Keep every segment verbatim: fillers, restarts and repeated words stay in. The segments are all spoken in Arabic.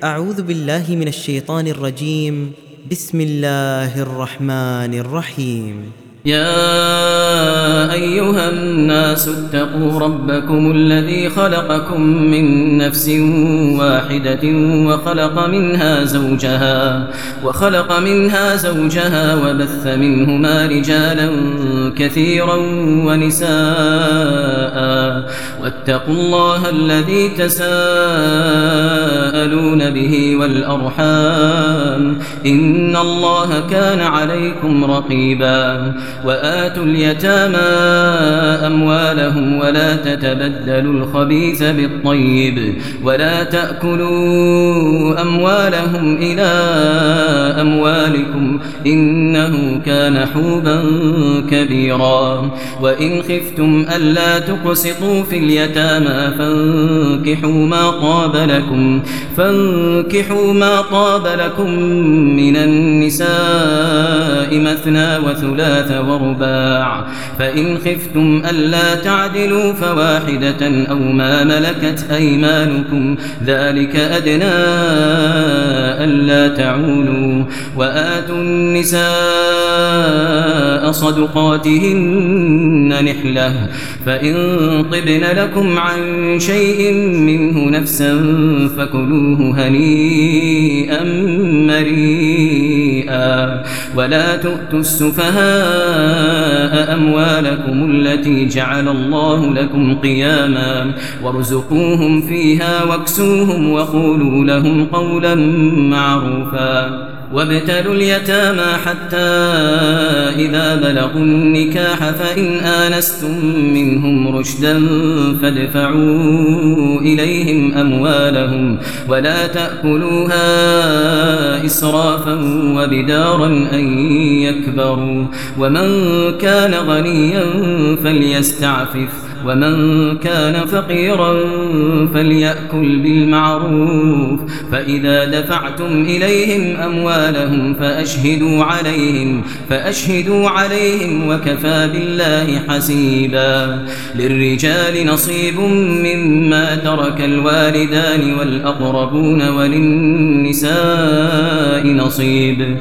أعوذ بالله من الشيطان الرجيم. بسم الله الرحمن الرحيم. يا أيها الناس اتقوا ربكم الذي خلقكم من نفس واحدة وخلق منها زوجها وخلق منها زوجها وبث منهما رجالا كثيرا ونساء واتقوا الله الذي تساءلون به والأرحام إن الله كان عليكم رقيبا. وآتوا اليتامى أموالهم ولا تتبدلوا الخبيث بالطيب ولا تأكلوا أموالهم إلى أموالكم إنه كان حوبا كبيرا. وإن خفتم ألا تقسطوا في اليتامى فانكحوا ما طاب لكم فانكحوا ما طاب لكم من النساء مثنى وثلاث ورباع، فإن خفتم ألا تعدلوا فواحدة أو ما ملكت أيمانكم ذلك أدنى ألا تعولوا. وآتوا النساء صدقاتهن نحلة فإن طبن لكم عن شيء منه نفسا فكلوه هنيئا مريئا. ولا تؤتوا السفهاء أموالكم التي جعل الله لكم قياما وارزقوهم فيها واكسوهم وقولوا لهم قولا معروفا. وابتلوا اليتامى حتى إذا بلغوا النكاح فإن آنستم منهم رشدا فادفعوا إليهم أموالهم ولا تأكلوها إسرافا وبدارا أن يكبروا. ومن كان غنيا فليستعفف ومن كان فقيرا فليأكل بالمعروف. فإذا دفعتم إليهم أموالهم فأشهدوا عليهم فأشهدوا عليهم وكفى بالله حسيبا. للرجال نصيب مما ترك الوالدان والأقربون وللنساء نصيب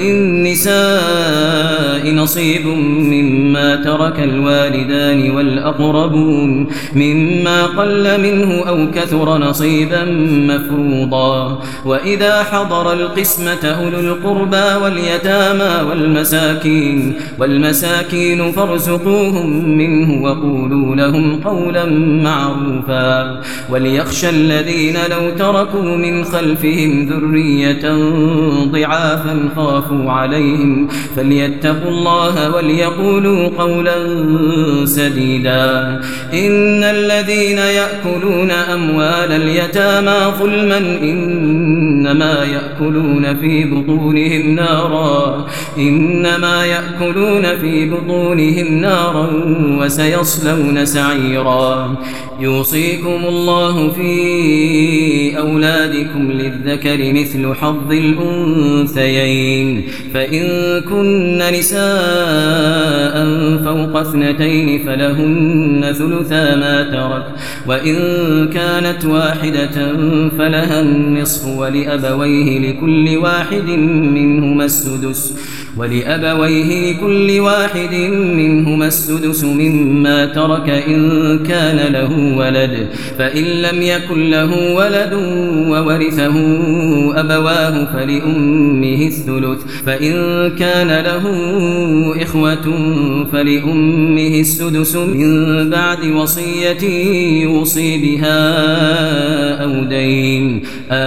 وللنساء نصيب مما ترك الوالدان والأقربون مما قل منه أو كثر نصيبا مفروضا. وإذا حضر القسمة أولو القربى واليتامى والمساكين والمساكين فارزقوهم منه وقولوا لهم قولا معروفا. وليخشى الذين لو تركوا من خلفهم ذرية ضعافا خافوا عليهم فليتقوا الله وليقولوا قولا سديدا. إن الذين يأكلون أموال اليتامى ظلما إنما يأكلون في بطونهم نارا إنما يأكلون في بطونهم نارا وسيصلون سعيرا. يوصيكم الله في أولادكم للذكر مثل حظ الأنثيين فإن كن نساء فوق اثنتين فلهن ثلثا ما ترك وإن كانت واحدة فلها النصف ولأبويه لكل واحد منهما السدس ولأبويه لكل واحد منهما السدس مما ترك إن كان له ولد. فإن لم يكن له ولد وورثه أبواه فلأمه الثلث فإن كان له إخوة فلأمه السدس من بعد وصية يوصي بها أو دين.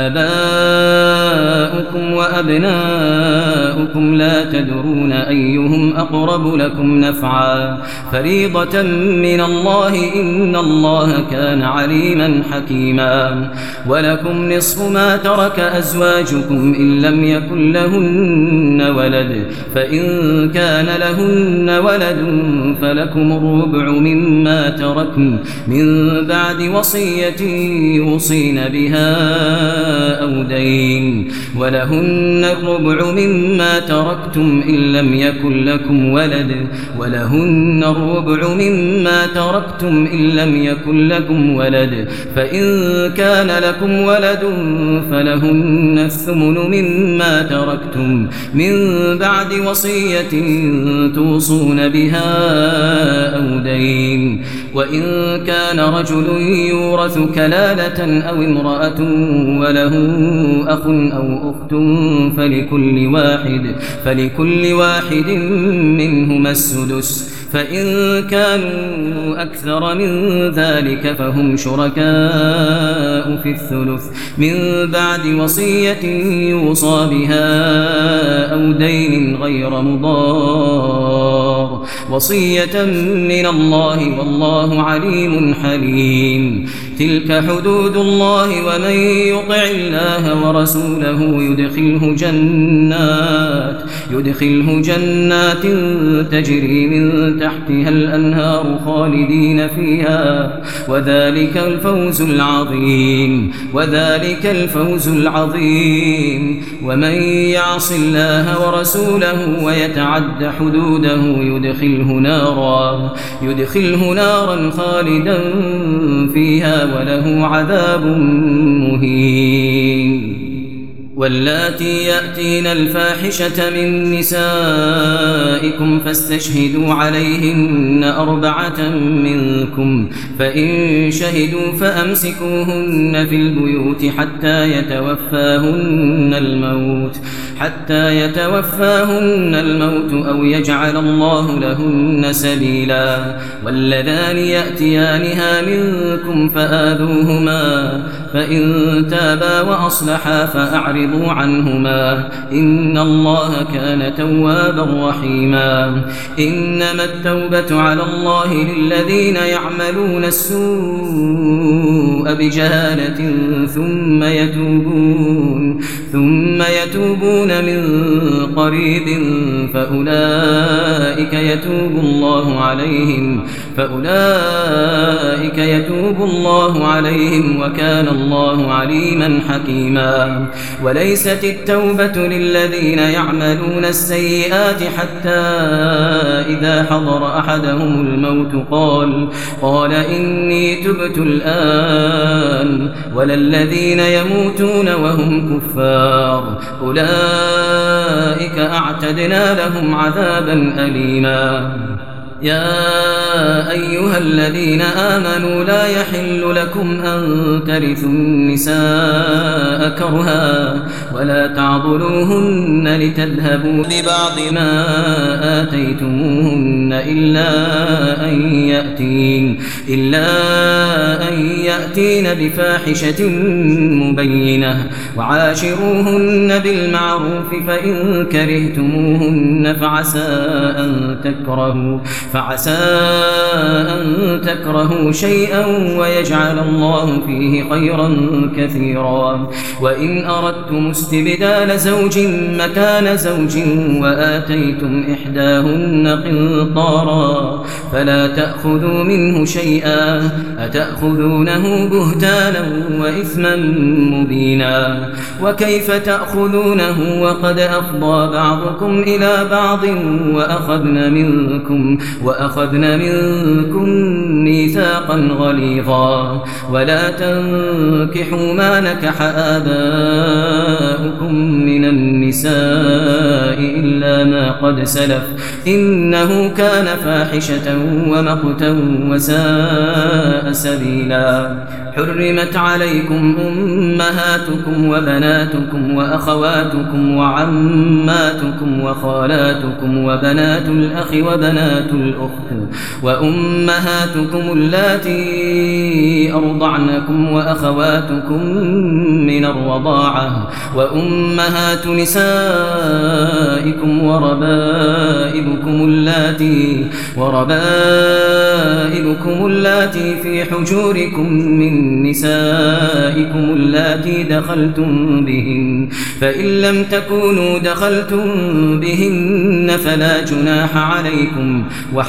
آباؤكم وأبناؤكم لا تدرون أيهم أقرب لكم نفعا فريضة من الله إن الله كان عليما حكيما. ولكم نصف ما ترك أزواجكم إن لم يكن لهن ولد فإن كان لهن ولد فلكم الربع مما تركن من بعد وصية يوصين بها أو دين. ولهن الربع مما تركتم إن لم يكن لكم ولد ولهن الربع مما تركتم إن لم يكن لكم ولد فإن كان لكم ولد فلهن الثمن مما تركتم من بعد وصية توصون بها أو دين وإن كان رجل يورث كلالة أو امرأة وله أخ أو أخت فلكل واحد فلكل واحد منهما السدس فإن كانوا أكثر من ذلك فهم شركاء في الثلث من بعد وصية يوصى بها أو دين غير مضار وصية من الله والله عليم حليم تلك حدود الله ومن يطع الله ورسوله يدخله جنات يدخله جنات تجري من تحتها الأنهار خالدين فيها وذلك الفوز العظيم وذلك الفوز العظيم ومن يعص الله ورسوله ويتعد حدوده يدخله نارا يدخله نارا خالدا فيها وله عذاب مهين واللاتي يأتين الفاحشة من نسائكم فاستشهدوا عليهن أربعة منكم فإن شهدوا فأمسكوهن في البيوت حتى يتوفاهن الموت حتى يتوفاهن الموت أو يجعل الله لهن سبيلا واللذان يأتيانها منكم فآذوهما فإن تابا وأصلحا فأعرضوا عنهما إن الله كان توابا رحيما إنما التوبة على الله للذين يعملون السوء بجهالة ثم يتوبون ثم يتوبون من قريب فأولئك يتوب الله عليهم فأولئك يتوب الله عليهم وكان الله عليما حكيما وليست التوبة للذين يعملون السيئات حتى إذا حضر أحدهم الموت قال قال إني تبت الآن ولا الذين يموتون وهم كفار أولئك أعتدنا لهم عذابا أليما يا أيها الذين آمنوا لا يحل لكم أن ترثوا النساء كرها ولا تعضلوهن لتذهبوا ببعض ما آتيتموهن إلا أن يأتين إلا أن يأتين بفاحشة مبينة وعاشروهن بالمعروف فإن كرهتموهن فعسى أن تكرهوا فعسى أن تكرهوا شيئا ويجعل الله فيه خيرا كثيرا وإن أردتم استبدال زوج مكان زوج وآتيتم إحداهن قنطارا فلا تأخذوا منه شيئا أتأخذونه بهتانا وإثما مبينا وكيف تأخذونه وقد أفضى بعضكم إلى بعض وأخذن منكم وأخذن منكم ميثاقا غليظا ولا تنكحوا ما نكح آباؤكم من النساء إلا ما قد سلف إنه كان فاحشة ومقتا وساء سبيلا حرمت عليكم أمهاتكم وبناتكم وأخواتكم وعماتكم وخالاتكم وبنات الأخ وبنات الأخت وأمهاتكم اللاتي أرضعنكم وأخواتكم من الرضاعة وأمهات نسائكم وربائبكم وربائبكم اللاتي وربائبكم اللاتي في حجوركم من نسائكم اللاتي دخلتم بهن، فإن لم تكونوا دخلتم بهن فلا جناح عليكم،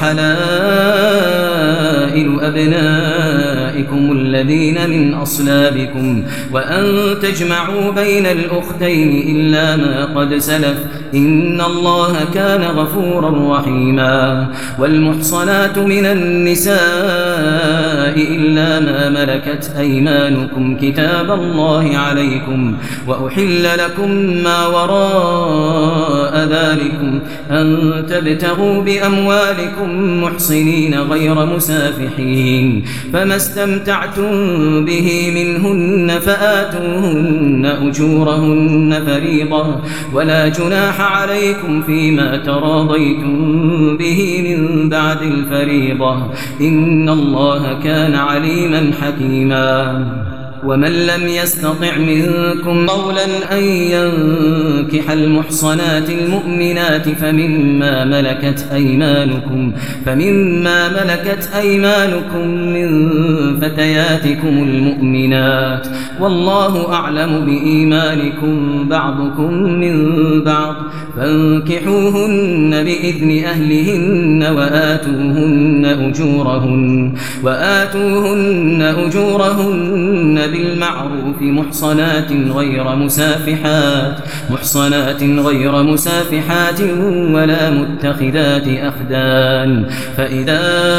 وحلائل أبنائكم الذين من أصلابكم، وأن تجمعوا بين الأختين إلا ما قد سلف، إن الله كان غفورا رحيما. والمحصنات من النساء إلا ما ملكت أيمانكم كتاب الله عليكم، وأحل لكم ما وراء ذلكم أن تبتغوا بأموالكم محصنين غير مسافحين، فما استمتعتم به منهن فآتوهن أجورهن فريضة، ولا جناح عليكم فيما تراضيتم به من بعد الفريضة، إن الله كان عليما حكيما. ومن لم يستطع منكم قولا أن ينكح المحصنات المؤمنات فمما ملكت أيمانكم فمما ملكت أيمانكم من فتياتكم المؤمنات، والله أعلم بإيمانكم بعضكم من بعض، فانكحوهن بإذن أهلهن وآتوهن أجورهن وآتوهن أجورهن بالمعروف محصنات غير مسافحات محصنات غير مسافحات ولا متخذات أخدان، فإذا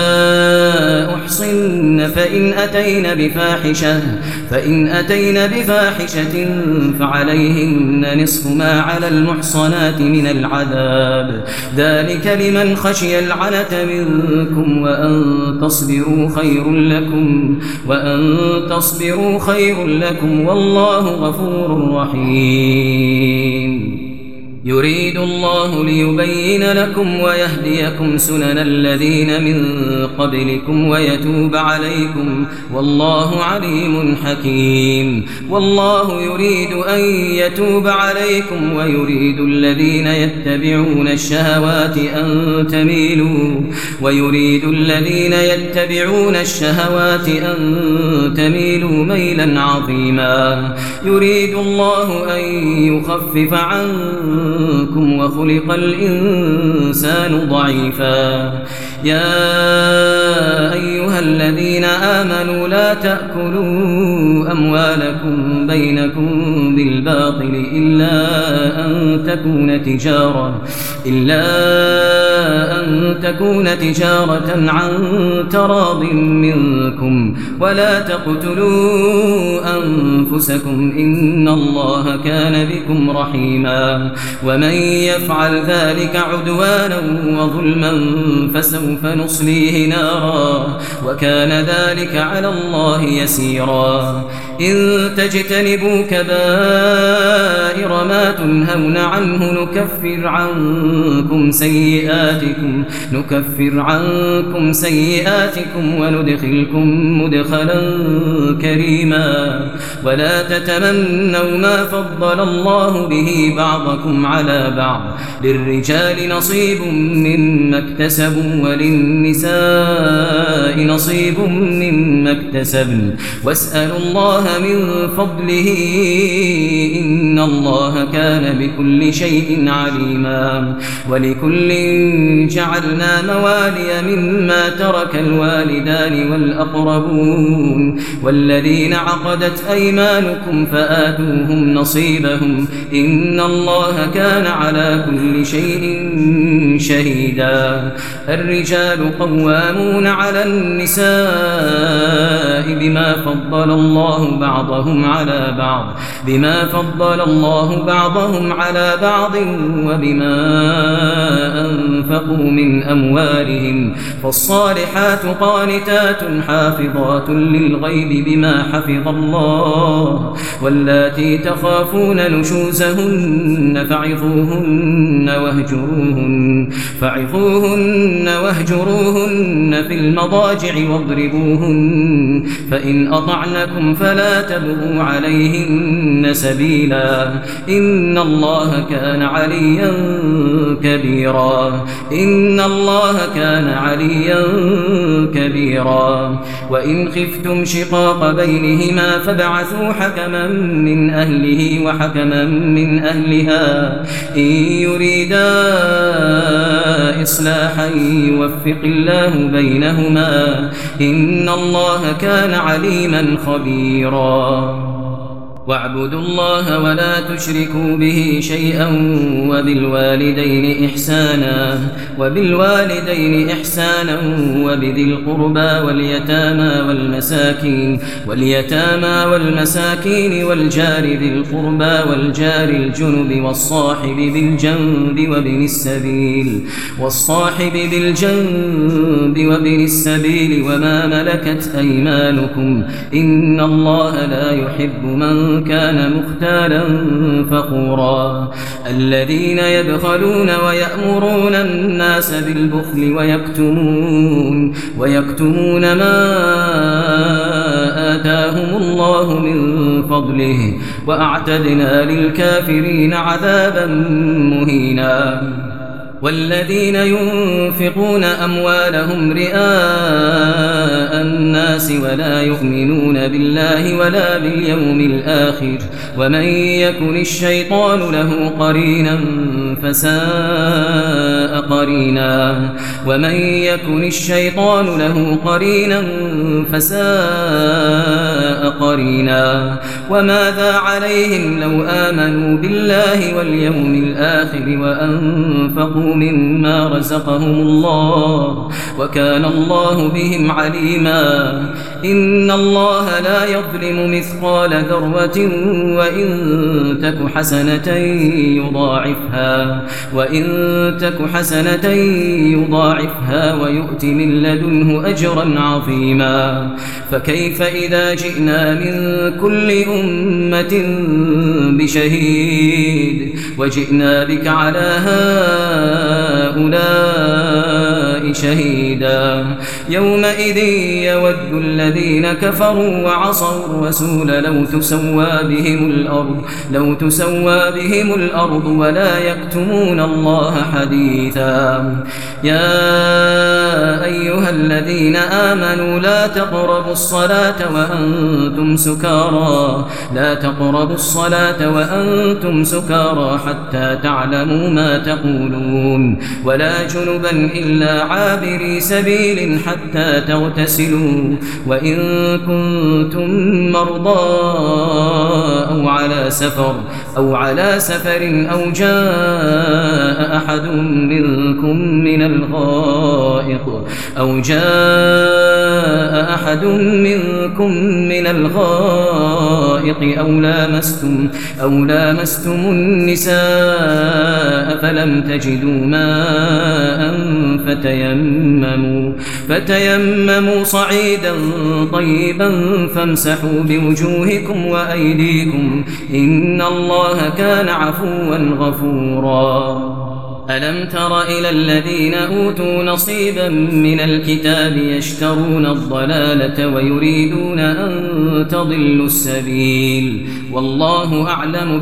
أحصن فإن أتين بفاحشة فإن أتين بفاحشة فعليهن نصف ما على المحصنات من العذاب، ذلك لمن خشي العنة منكم، وأن تصبروا خير لكم وأن تصبروا خير لكم والله غفور رحيم. يريد الله ليبين لكم ويهديكم سنن الذين من قبلكم ويتوب عليكم، والله عليم حكيم. والله يريد أن يتوب عليكم ويريد الذين يتبعون الشهوات أن تميلوا ويريد الذين يتبعون الشهوات أن تميلوا ميلا عظيما. يريد الله أن يخفف عنكم وخلق الإنسان ضعيفا. يا أيها الذين آمنوا لا تأكلوا أموالكم بينكم بالباطل إلا أن تكون تجارة إلا أن تكون تجارة عن تراض منكم، ولا تقتلوا أنفسكم إن الله كان بكم رحيما. ومن يفعل ذلك عدوانا وظلما فسوف نصليه نارا، وكان ذلك على الله يسيرا. إن تجتنبوا كبائر ما تنهون عنه نكفر عنكم سيئاتكم نكفر عنكم سيئاتكم وندخلكم مدخلا كريما. ولا تتمنوا ما فضل الله به بعضكم على بعض، للرجال نصيب مما اكتسبوا وللنساء نصيب مما اكتسبن، واسألوا الله من فضله إن الله كان بكل شيء عليما. ولكل جعلنا موالي مما ترك الوالدان والأقربون والذين عقدت أيمانكم فآتوهم نصيبهم إن الله كان على كل شيء شهيدا. الرجال قوامون على النساء بما فضل الله بعضهم على بعض بما فضل الله بعضهم على بعض وبما أنفقوا من أموالهم، فالصالحات قانتات حافظات للغيب بما حفظ الله، واللاتي تخافون نشوزهن فعظوهن واهجروهن فعظوهن واهجروهن في المضاجع واضربوهن، فإن أطعنكم فلا تبغوا عليهن سبيلا سبيلا إن الله كان عليا كبيرا إن الله كان عليا كبيرا وإن خفتم شقاق بينهما فابعثوا حكما من أهله وحكما من أهلها إن يريدا إصلاحا يوفق الله بينهما إن الله كان عليما خبيرا واعبدوا الله ولا تشركوا به شيئا وبالوالدين إحسانا وبالوالدين إحسانا وبذي القربى واليتامى والمساكين واليتامى والمساكين والجار ذي القربى والجار الجنب والصاحب بالجنب وابن السبيل والصاحب بالجنب وابن السبيل وما ملكت أيمانكم إن الله لا يحب من كان مختالا فخورا الذين يبخلون ويأمرون الناس بالبخل ويكتمون ويكتمون ما آتاهم الله من فضله وأعتدنا للكافرين عذابا مهينا والذين ينفقون أموالهم رئاء الناس ولا يؤمنون بالله ولا باليوم الآخر ومن يكن الشيطان له قرينا فساء قرينا ومن يكن الشيطان له قرينا فساء قرينا وماذا عليهم لو آمنوا بالله واليوم الآخر وأنفقوا مما رزقهم الله وكان الله بهم عليما إن الله لا يظلم مثقال ذرة وإن تك حسنة يضاعفها وإن تك حسنة يضاعفها ويؤت من لدنه أجرا عظيما فكيف إذا جئنا من كل أمة بشهيد وجئنا بك على هؤلاء شهيدا يومئذ يود الذين كفروا وعصوا الرسول لو تسوى بهم الأرض لو تسوى بهم الأرض ولا يكتمون الله حديثا يا أيها الذين آمنوا لا تقربوا الصلاة وأنتم سكارى لا تقربوا الصلاة وأنتم سكارى حتى تعلموا ما تقولون ولا جنبا إلا عابري سبيل حتى تغتسلوا وإن كنتم مرضى أو على سفر أو على سفر أو جاء أحد منكم من الغائط أو جاء أحد منكم من الغائط أو لامستم أو لامستم النساء فلم تجدوا ماء فتيمموا فتيمموا صعيدا طيبا فامسحوا بوجوهكم وأيديكم إن الله كان عفوا غفورا ألم تر إلى الذين أوتوا نصيبا من الكتاب يشترون الضلالة ويريدون أن تضلوا السبيل والله أعلم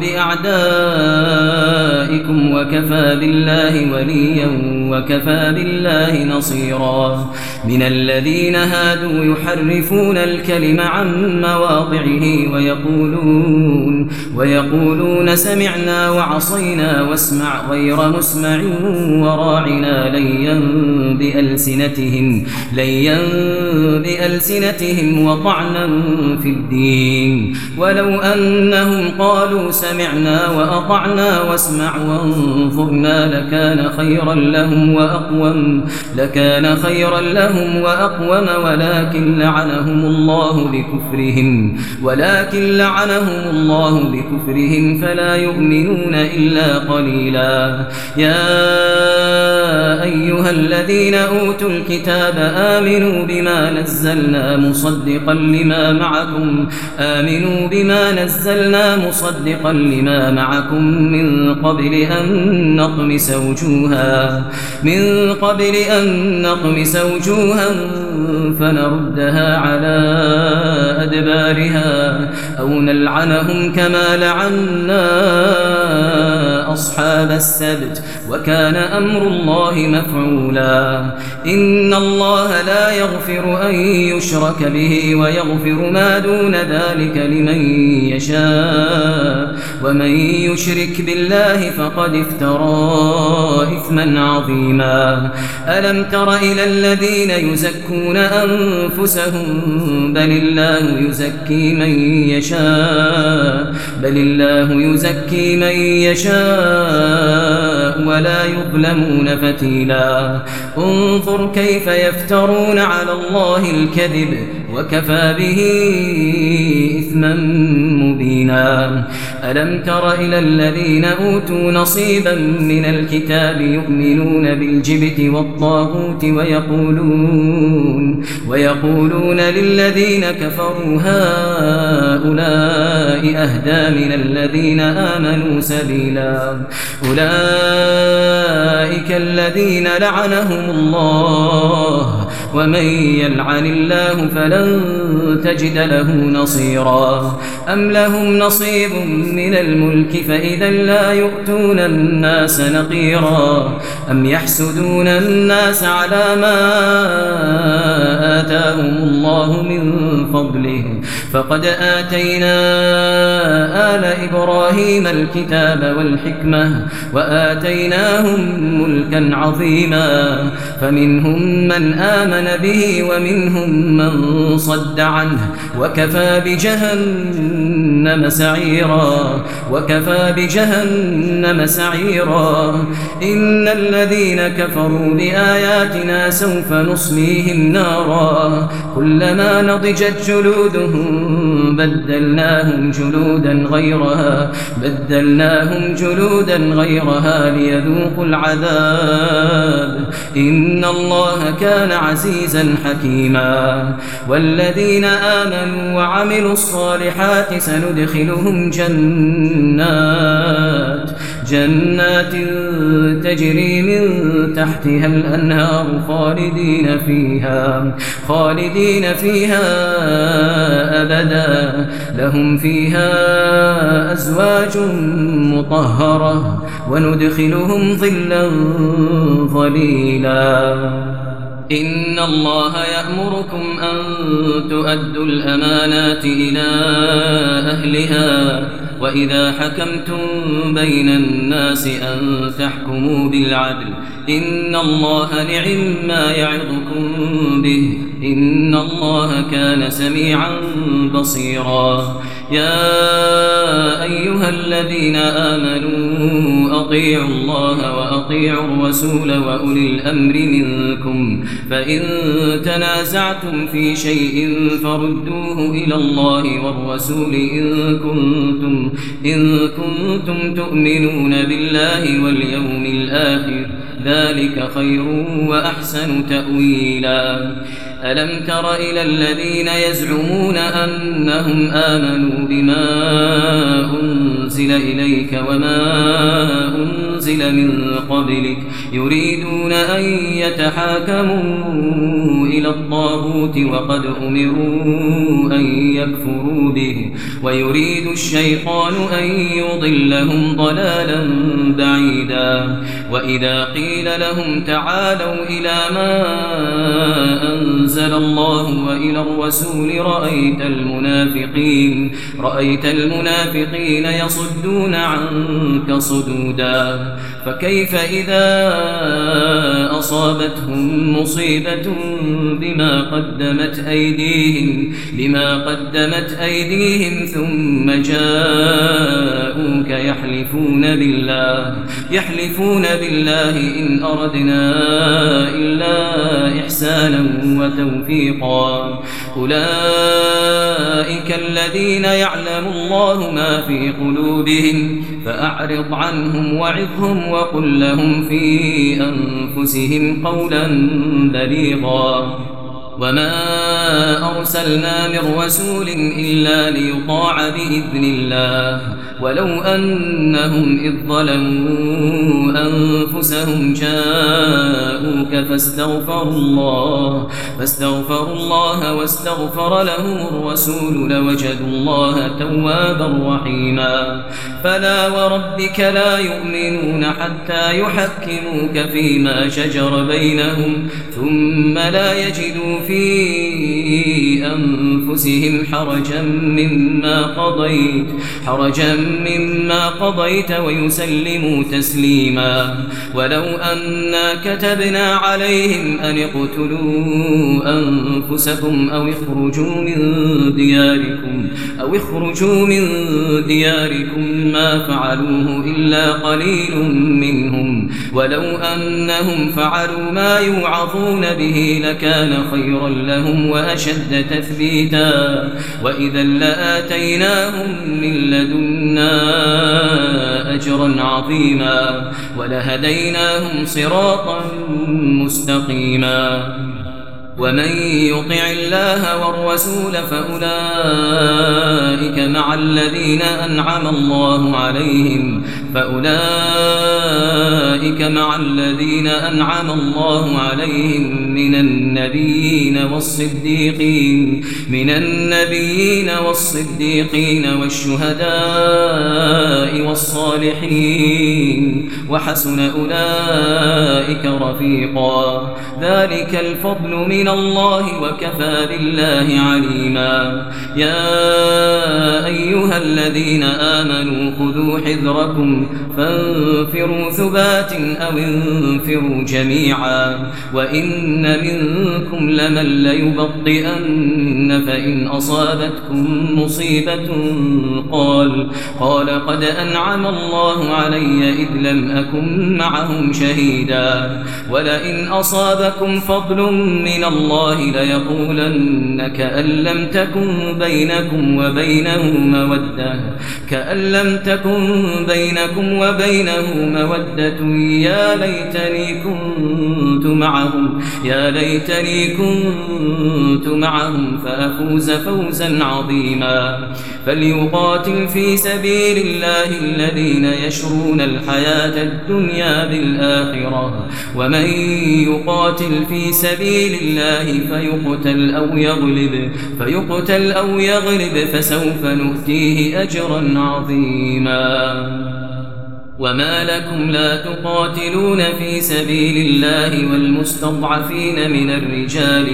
بأعدائكم وكفى بالله وليا وكفى بالله نصيرا من الذين هادوا يحرفون الكلم عن مواضعه ويقولون ويقولون سمعنا وعصينا واسمع غير مسمع وراعنا ليا بألسنتهم ليا بألسنتهم وطعنا في الدين ولو أنهم قالوا سمعنا وأطعنا واسمع وانظرنا لكان خيرا لهم وأقوم لكان خيرا لهم وأقوم ولكن لعنهم الله بكفرهم ولكن لعنهم الله بكفرهم فلا يؤمنون إلا قليلا يا أيها الذين أوتوا الكتاب آمنوا بما نزلنا مصدقا لما معكم آمنوا بما نزلنا مصدقا لما معكم من قبل أن نطمس وجوها من قبل أن نطمس وجوها فنردها على أدبارها أو نلعنهم كما لعنا أصحاب السبت وكان أمر الله مفعولا إن الله لا يغفر أن يشرك به ويغفر ما دون ذلك لمن يشاء ومن يشرك بالله فقد افترى إثما عظيما ألم تر إلى الذين يزكون أنفسهم بل الله يزكي من يشاء بل الله يزكي من يشاء ولا يظلمون فتيلا انظر كيف يفترون على الله الكذب وكفى به إثما مبينا ألم تر إلى الذين أوتوا نصيبا من الكتاب يؤمنون بالجبت والطاغوت ويقولون, ويقولون للذين كفروا هؤلاء أهدى من الذين آمنوا سبيلا أولئك الذين لعنهم الله ومن يلعن الله فلن تجد له نصيرا أم لهم نصيب من الملك فإذا لا يؤتون الناس نقيرا أم يحسدون الناس على ما آتاهم الله من فضله فقد آتينا آل إبراهيم الكتاب والحكمة وآتيناهم ملكا عظيما فمنهم من آمن به ومنهم من صد عنه وكفى بجهنم سعيرا وكفى بجهنم سعيرا إن الذين كفروا بآياتنا سوف نصليهم نارا كلما نضجت جلودهم بدلناهم جلودا غيرها بدلناهم جلودا غيرها ليذوقوا العذاب إن الله كان عزيزا حكيما والذين آمنوا وعملوا الصالحات سندخلهم جنات جنات تجري من تحتها الأنهار خالدين فيها خالدين فيها أبدا لهم فيها أزواج مطهرة وندخلهم ظلا ظليلا إن الله يأمركم أن تؤدوا الأمانات إلى أهلها وإذا حكمتم بين الناس أن تحكموا بالعدل إن الله نعم ما يعظكم به إن الله كان سميعا بصيرا يا أيها الذين آمنوا أطيعوا الله وأطيعوا الرسول وأولي الأمر منكم فإن تنازعتم في شيء فردوه إلى الله والرسول إن كنتم, إن كنتم تؤمنون بالله واليوم الآخر ذلك خير وأحسن تأويلا ألم تر إلى الذين يزعمون أنهم آمنوا بما أنزل إليك وما أنزل من قبلك يريدون أن يتحاكموا إلى الطاغوت وقد أمروا أن يكفروا به ويريد الشيطان أن يضلهم ضلالا بعيدا وإذا قيل لهم تعالوا إلى ما أنزل أنزل الله وإلى الرسول رأيت المنافقين رأيت المنافقين يصدون عنك صدودا فكيف إذا أصابتهم مصيبة بما قدمت أيديهم بما قدمت أيديهم ثم جاءوك يحلفون بالله يحلفون بالله إن أردنا إلا إحسانا وتوفيقا أولئك الذين يعلم الله ما في قلوبهم فأعرض عنهم وعظهم وقل لهم في أنفسهم قولا بليغا وما أرسلنا من رسول إلا ليطاع بإذن الله ولو أنهم إذ ظلموا أنفسهم جاءوك فاستغفروا الله فاستغفروا الله واستغفر لهم الرسول لوجدوا الله توابا رحيما فلا وربك لا يؤمنون حتى يحكموك فيما شجر بينهم ثم لا يجدوا في أنفسهم حرجا مما قضيت حرجا مما قضيت ويسلموا تسليما ولو أنا كتبنا عليهم أن اقتلوا أنفسكم أو اخرجوا من دياركم أو اخرجوا من دياركم ما فعلوه إلا قليل منهم ولو أنهم فعلوا ما يوعظون به لكان خيرا لهم وأشد تثبيتا وإذا لآتيناهم من لدنا أجرا عظيما ولهديناهم صراطا مستقيما ومن يطع الله والرسول فأولئك مع الذين أنعم الله عليهم فأولئك مع الذين أنعم الله عليهم من النبيين والصديقين من النبيين والصديقين والشهداء والصالحين وحسن أولئك رفيقا ذلك الفضل من الله وكفى بالله عليما يا أيها الذين آمنوا خذوا حذركم فانفروا ثبات أو انفروا جميعا وإن منكم لمن ليبطئن فإن أصابتكم مصيبة قال قال قد أنعم الله علي إذ لم أكن معهم شهيدا ولئن أصابكم فضل من الله ليقولن كأن لم تكن بينكم وبينه مودة كأن لم تكن بينكم وبينه مودة يا ليتني كنت معهم يا ليتني كنت معهم فأفوز فوزا عظيما فليقاتل في سبيل الله الذين يشرون الحياة الدنيا بالآخرة ومن يقاتل في سبيل الله فيقتل أو يغلب فيقتل أو يغلب فسوف نؤتيه أجرا عظيما وما لكم لا تقاتلون في سبيل الله والمستضعفين من الرجال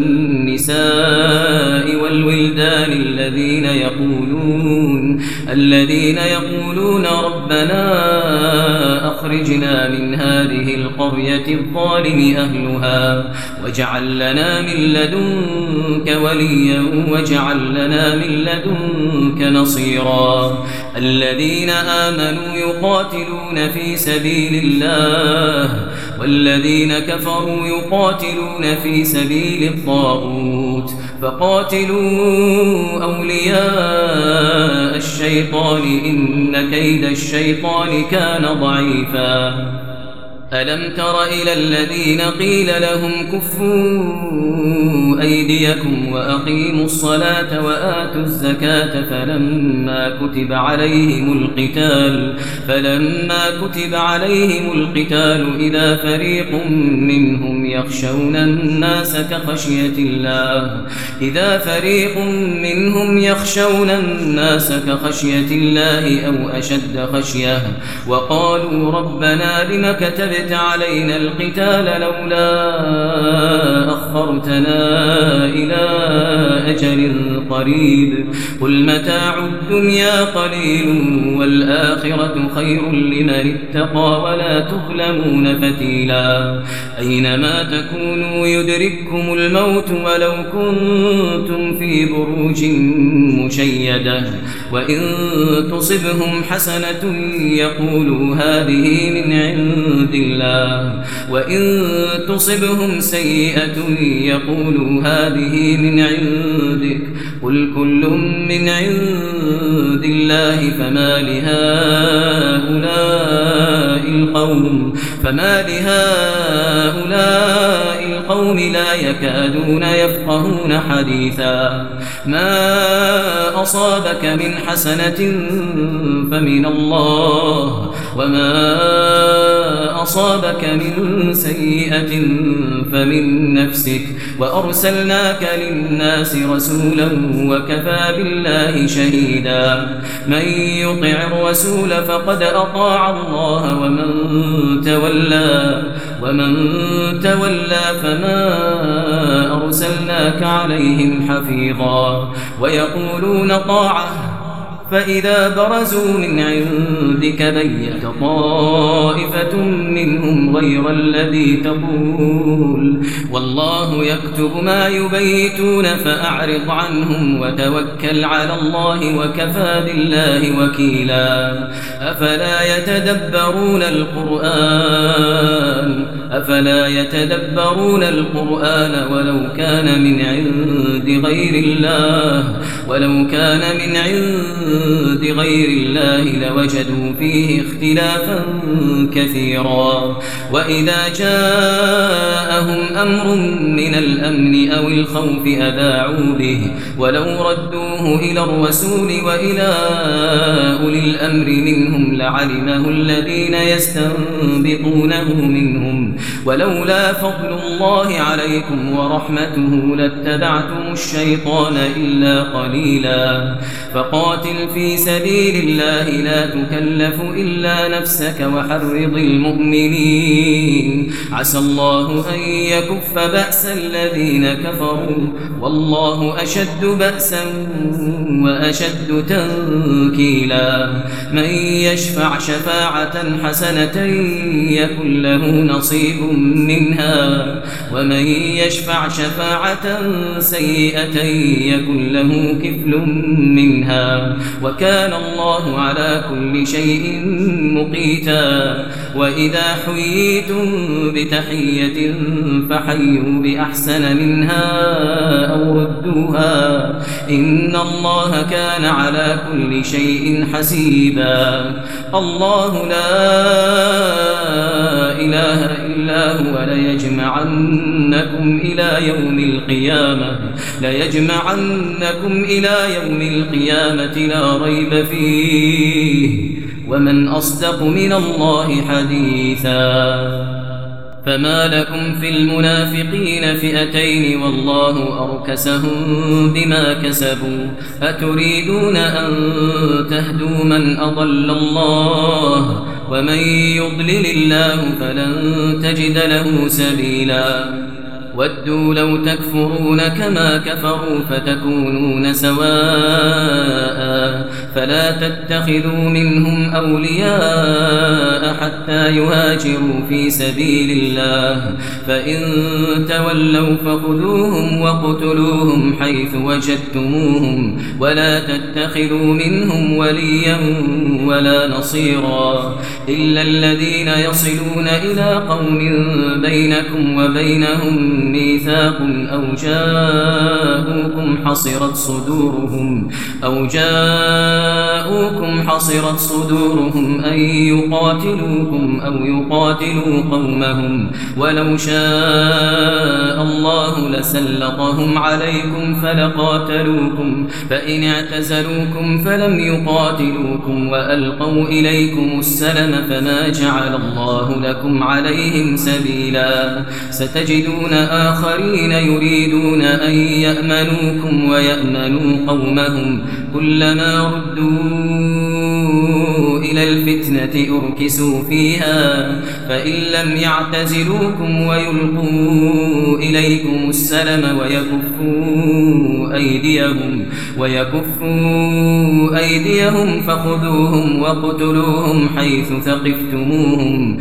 والنساء والولدان الذين يقولون الذين يقولون ربنا أخرجنا من هذه القرية الظالم أهلها واجعل لنا من لدنك وليا واجعل لنا من لدنك نصيرا الذين آمنوا يقاتلون في سبيل الله والذين كفروا يقاتلون في سبيل الطاغوت فقاتلوا أولياء الشيطان إن كيد الشيطان كان ضعيفا ألم تر إلى الذين قيل لهم كفوا أيديكم وأقيموا الصلاة وآتوا الزكاة فلما كتب عليهم القتال فلما كتب عليهم القتال إذا فريق منهم يخشون الناس كخشية الله إذا فريق منهم يخشون الناس كخشية الله أو أشد خشية وقالوا ربنا لم كتبت علينا القتال لولا أخرتنا إلى أجل قريب قل متاع الدنيا قليل والآخرة خير لمن اتقى ولا تظلمون فتيلا أينما تكونوا يدرككم الموت ولو كنتم في بروج مشيدة وإن تصبهم حسنة يقولوا هذه من عند الله وإن تصبهم سيئة يقولوا هذه من عندك قل كل من عند الله فما لهؤلاء القوم فما لهؤلاء القوم القوم لا يكادون يفقهون حديثا ما أصابك من حسنة فمن الله وما أصابك من سيئة فمن نفسك وأرسلناك للناس رسولا وكفى بالله شهيدا من يطع الرسول فقد أطاع الله ومن تولى ومن تولى فما أرسلناك عليهم حفيظا ويقولون طاعة فإذا برزوا من عندك بيت طائفة منهم غير الذي تقول والله يكتب ما يبيتون فأعرض عنهم وتوكل على الله وكفى بالله وكيلا أفلا يتدبرون القرآن أفلا يتدبرون القرآن ولو كان من عند غير الله ولو كان من عند غير الله لوجدوا فيه اختلافا كثيرا وإذا جاءهم أمر من الأمن أو الخوف أذاعوا به ولو ردوه إلى الرسول وإلى أولي الأمر منهم لعلمه الذين يستنبطونه منهم ولولا فضل الله عليكم ورحمته لاتبعتم الشيطان إلا قليلا فقاتل في سبيل الله لا تكلف إلا نفسك وحرض المؤمنين عسى الله أن يكف بأس الذين كفروا والله أشد بأسا وأشد تنكيلا من يشفع شفاعة حسنة يكن له نصيب منها ومن يشفع شفاعة سيئة يكن له كفل منها وكان الله على كل شيء مقيتا وإذا حييتم بتحية فحيوا بأحسن منها أو ردوها إن الله كان على كل شيء حسيبا الله لا إله إلا هو ليجمعنكم إلى يوم القيامة ليجمعنكم إلى يوم القيامة لا ريب فيه ومن أصدق من الله حديثا فما لكم في المنافقين فئتين والله أركسهم بما كسبوا أتريدون أن تهدوا من أضل الله ومن يضلل الله فلن تجد له سبيلا ودوا لو تكفرون كما كفروا فتكونون سواء فلا تتخذوا منهم أولياء حتى يهاجروا في سبيل الله فإن تولوا فخذوهم وقتلوهم حيث وجدتموهم ولا تتخذوا منهم وليا ولا نصيرا إلا الذين يصلون إلى قوم بينكم وبينهم ميثاق أو جاءوكم حصرت صدورهم أو جاءوكم حصرت صدورهم أن يقاتلوكم أو يقاتلوا قومهم ولو شاء الله لسلطهم عليكم فلقاتلوكم فإن اعتزلوكم فلم يقاتلوكم وألقوا إليكم السلم فما جعل الله لكم عليهم سبيلا ستجدون آخرين يريدون أن يأمنوكم ويأمنوا قومهم كلما ردوا إلى الفتنة أركسوا فيها فإن لم يعتزلوكم ويلقوا إليكم السلم ويكفوا أيديهم ويكفوا أيديهم فخذوهم وقتلوهم حيث ثقفتموهم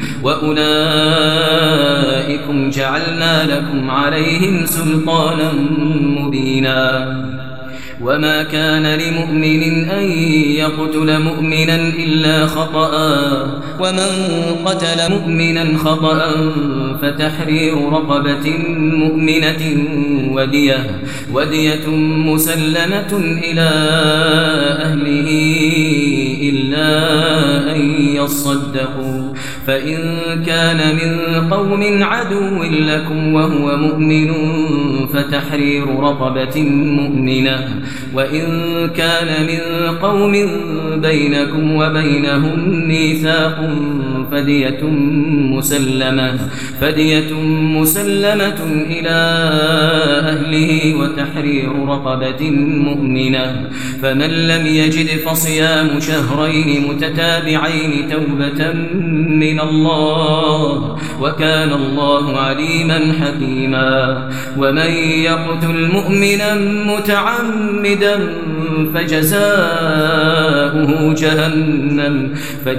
وأولئكم جعلنا لكم عليهم سلطانا مبينا وما كان لمؤمن أن يقتل مؤمنا إلا خطأ ومن قتل مؤمنا خطأ فتحرير رقبة مؤمنة ودية, ودية مسلمة إلى أهله إلا أن يصدقوا. فإن كان من قوم عدو لكم وهو مؤمن فتحرير رقبة مؤمنة، وإن كان من قوم بينكم وبينهم ميثاق فدية مسلمة فدية مسلمة إلى أهله وتحرير رقبة مؤمنة. فمن لم يجد فصيام شهرين متتابعين توبة من الله، وكان الله عليما حكيما. ومن يقتل مؤمنا متعمدا فجزاؤه جهنم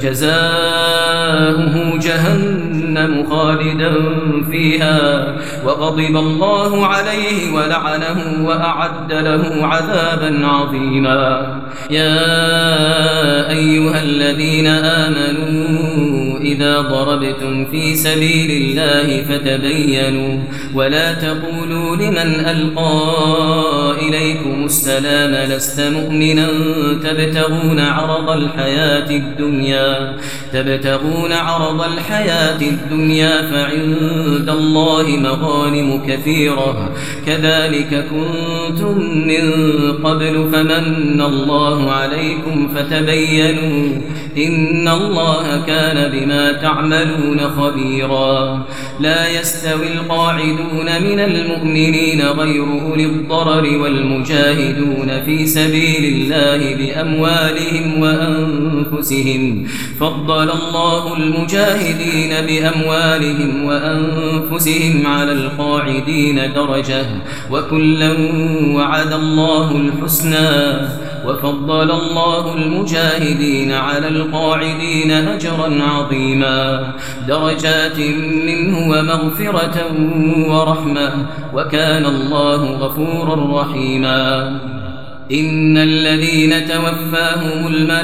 فجزاؤه جهنم خالدا فيها وغضب الله عليه ولعنه وأعد له عذابا عظيما. يا أيها الذين آمنوا إذا ضربتم في سبيل الله فتبينوا ولا تقولوا لمن ألقى إليكم السلام لست مؤمنا تبتغون عرض الحياة الدنيا تبتغون عرض الحياة الدنيا فعند الله مغانم كثيرة كذلك كنتم من قبل فمن الله عليكم فتبينوا إن الله كان بما تعملون خبيرا. لا يستوي القاعدون من المؤمنين غير أولي الضرر والمجاهدون في سبيل الله بأموالهم وأنفسهم فضل الله المجاهدين بأموالهم وأنفسهم على القاعدين درجة وكلا وعد الله الحسنى وفضل الله المجاهدين على القاعدين أجرا عظيما درجات منه ومغفرة ورحمة وكان الله غفورا رحيما. إن الذين توفاهم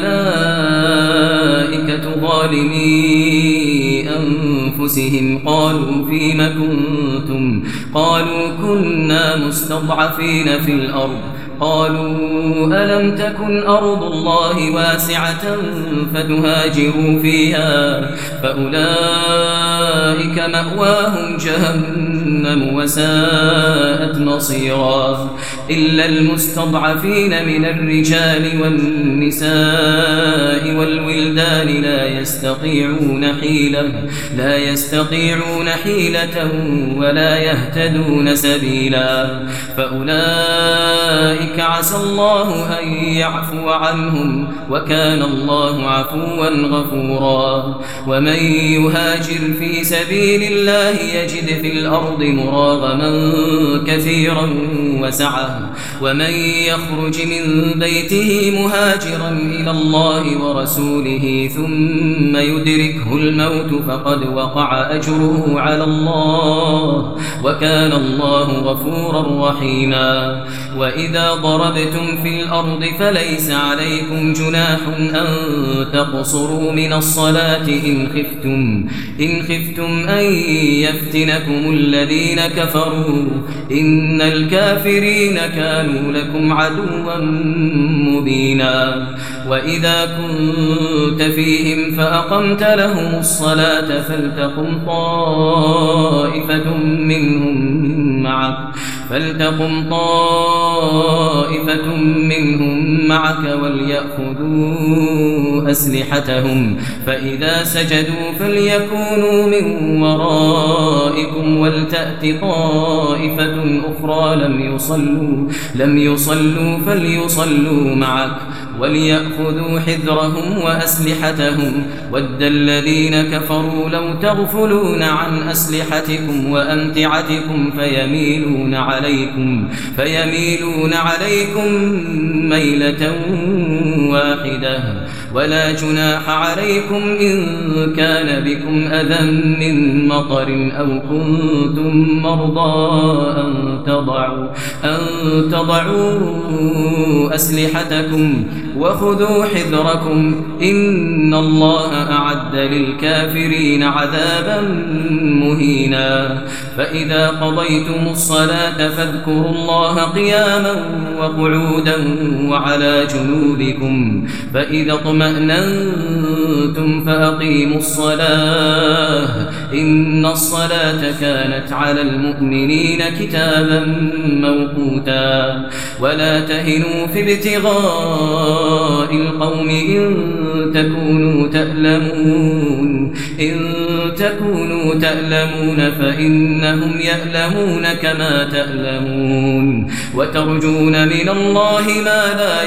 الملائكة ظالمي أنفسهم قالوا فيم كنتم قالوا كنا مستضعفين في الأرض قالوا ألم تكن أرض الله واسعة فتهاجروا فيها فأولئك مأواهم جهنم وساءت مصيرا. إلا المستضعفين من الرجال والنساء والولدان لا يستطيعون حيلة لا يستطيعون حيلة ولا يهتدون سبيلا فأولئك عسى الله أن يعفو عنهم وكان الله عفوا غفورا. ومن يهاجر في سبيل الله يجد في الأرض مراغما كثيرا وسعة ومن يخرج من بيته مهاجرا إلى الله ورسوله ثم يدركه الموت فقد وقع أجره على الله وكان الله غفورا رحيما. وإذا ضربتم في الأرض فليس عليكم جناح أن تقصروا من الصلاة إن خفتم إن خفتم أن يفتنكم الذين كفروا إن الكافرين كانوا لكم عدوا مبينا. وإذا كنت فيهم فأقمت لهم الصلاة فلتقم طائفة منهم معك فلتقم طائفة منهم معك وليأخذوا أسلحتهم فإذا سجدوا فليكونوا من ورائكم ولتأت طائفة أخرى لم يصلوا لم يصلوا فليصلوا معك وليأخذوا حذرهم وأسلحتهم ود الذين كفروا لو تغفلون عن أسلحتكم وأمتعتكم فيميلون عليكم فيميلون عليكم ميلة واحدة ولا جناح عليكم إن كان بكم أذى من مطر أو كنتم مرضى أن تضعوا أن تضعوا أسلحتكم وخذوا حذركم إن الله أعد للكافرين عذابا مهينا. فإذا قضيتم الصلاة فاذكروا الله قياما وقعودا وعلى جنوبكم فإذا اطمأننتم فأقيموا الصلاة إن الصلاة كانت على المؤمنين كتابا موقوتا ولا تهنوا في ابتغاء القوم إن تكونوا تألمون إن تكونوا تألمون فإنهم يألمون كما تألمون وترجون من الله ما لا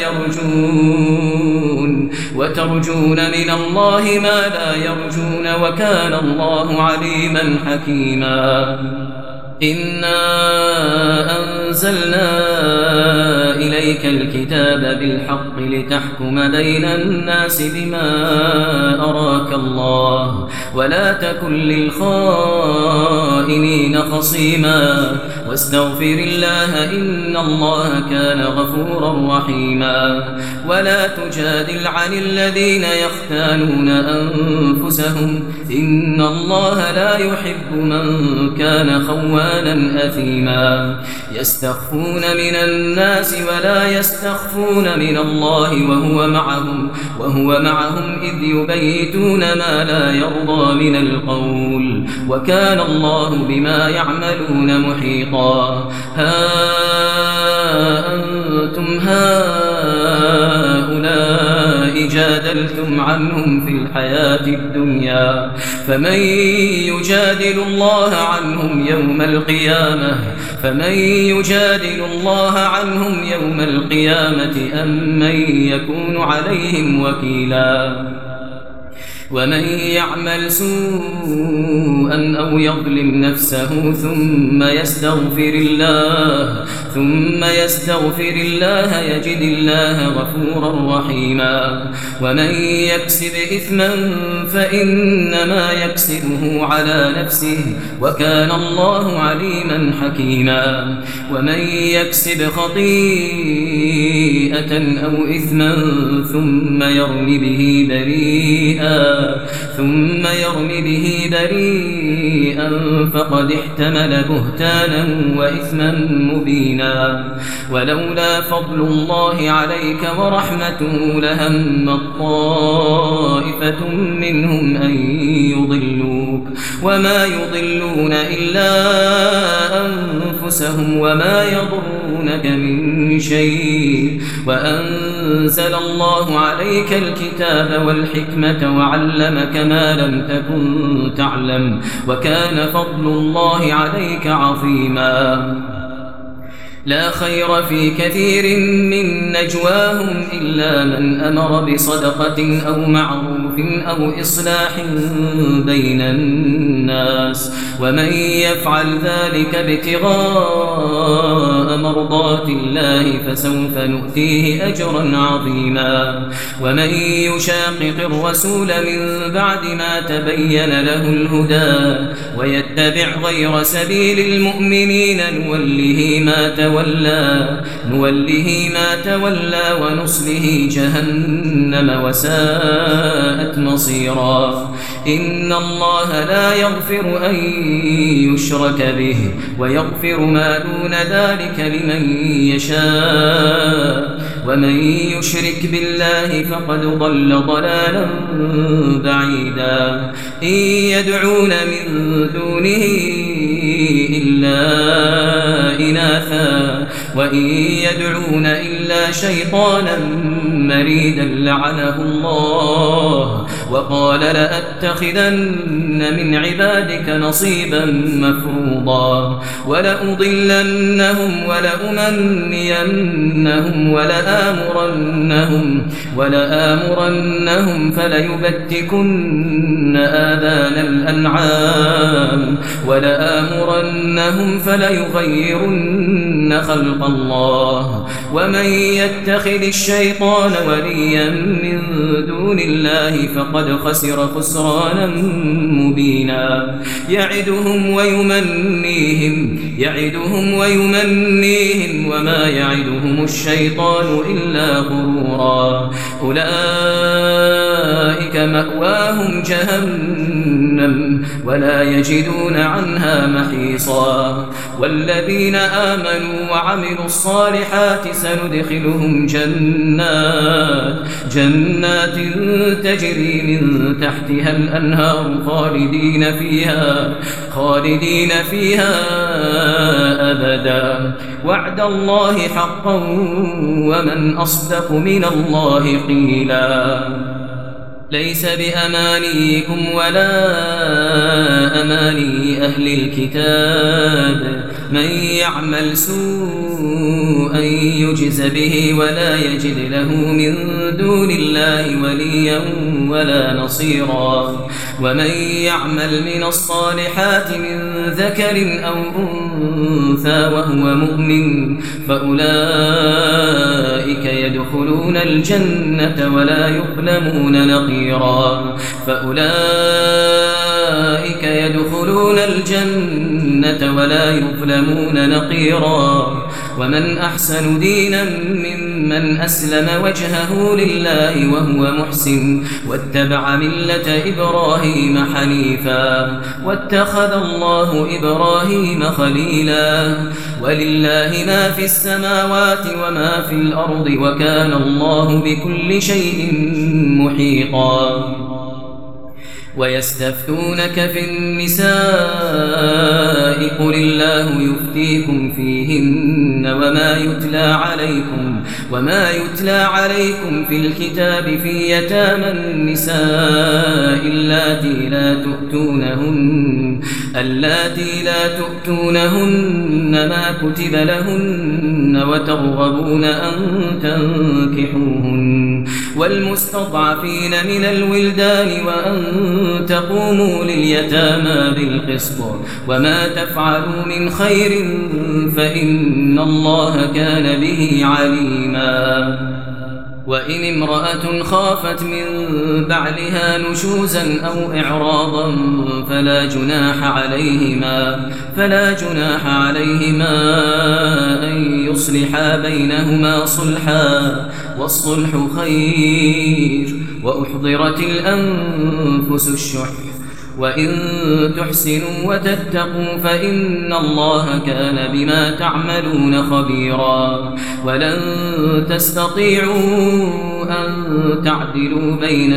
يرجون وترجون من الله ما لا يرجون وكان الله عليما حكيما إنا أنزلنا إليك الكتاب بالحق لتحكم بين الناس بما أراك الله ولا تكن للخائنين خصيما واستغفر الله إن الله كان غفورا رحيما ولا تجادل عن الذين يختانون أنفسهم إن الله لا يحب من كان خوانا أثيما يستخفون من الناس ولا يستخفون من الله وهو معهم وهو معهم إذ يبيتون ما لا يرضى من القول وكان الله بما يعملون محيطا ها أنتم هؤلاء جادلتم عنهم في الحياة الدنيا فمن يجادل الله عنهم يوم القيامة فمن يجادل الله عنهم يوم القيامة أم من يكون عليهم وكيلا ومن يعمل سوءا أو يظلم نفسه ثم يستغفر الله ثم يستغفر الله يجد الله غفورا رحيما ومن يكسب إثما فإنما يكسبه على نفسه وكان الله عليما حكيما ومن يكسب خطيئة أو إثما ثم يرمي به بريئا ثم يرمي به بريئا فقد احتمل بهتانا وإثما مبينا ولولا فضل الله عليك ورحمته لهم طائفة منهم أن يضلوك وما يضلون إلا أنفسهم وما يضرونك من شيء وأنزل الله عليك الكتاب والحكمة وعلمك ما لم تكن تعلم وكان فضل الله عليك عظيما لا خير في كثير من نجواهم إلا من أمر بصدقة أو معروف أو إصلاح بين الناس ومن يفعل ذلك ابتغاء مرضات الله فسوف نؤتيه أجرا عظيما ومن يشاقق الرسول من بعد ما تبين له الهدى ويتبع غير سبيل المؤمنين نوله ما تولى نوله ما تولى ونصله جهنم وساءت مصيرا إن الله لا يغفر أن يشرك به ويغفر ما دون ذلك لمن يشاء ومن يشرك بالله فقد ضل ضلالا بعيدا إن يدعون من دونه إلا إناثا وإن يدعون إلا شيطانا مريدا لعنه الله وقال لأتخذن من عبادك نصيبا مفروضا ولأضلنهم ولأمنينهم ولآمرنهم ولآمرنهم فليبتكن آذان الأنعام ولآمرنهم فليغيرن خلق الله ومن يتخذ الشيطان وليا من دون الله فقد فقد خسر خسرانا مبينا يعدهم ويمنيهم يعدهم ويمنيهم وما يعدهم الشيطان إلا غرورا أولئك مأواهم جهنم ولا يجدون عنها محيصا والذين آمنوا وعملوا الصالحات سندخلهم جنات جنات تجري من تحتها الأنهار خالدين فيها خالدين فيها أبدا وعد الله حقا ومن أصدق من الله قيلا ليس بأمانيكم ولا أماني أهل الكتاب من يعمل سوءا يجز به ولا يجد له من دون الله وليا ولا نصيرا ومن يعمل من الصالحات من ذكر أو أنثى وهو مؤمن فأولئك يدخلون الجنة ولا يظلمون نقيرا فأولئك يدخلون الجنة ولا يظلمون نقيرا ومن أحسن دينا ممن أسلم وجهه لله وهو محسن واتبع ملة إبراهيم حنيفا واتخذ الله إبراهيم خليلا ولله ما في السماوات وما في الأرض وكان الله بكل شيء محيطا ويستفتونك في النساء قل الله يفتيكم فيهن وما يتلى عليكم وما يتلى عليكم في الكتاب في يتامى النساء اللاتي لا تؤتونهن اللاتي لا تؤتونهن ما كتب لهن وترغبون أن تنكحوهن والمستضعفين من الولدان وأن تقوموا لليتامى بالقسط وما تفعلوا من خير فإن الله كان به عليما وإن امرأة خافت من بعلها نشوزا أو إعراضا فلا جناح عليهما فلا جناح عليهما أن يصلحا بينهما صلحا والصلح خير وأحضرت الأنفس الشح وإن تحسنوا وتتقوا فإن الله كان بما تعملون خبيرا ولن تستطيعوا أن تعدلوا بين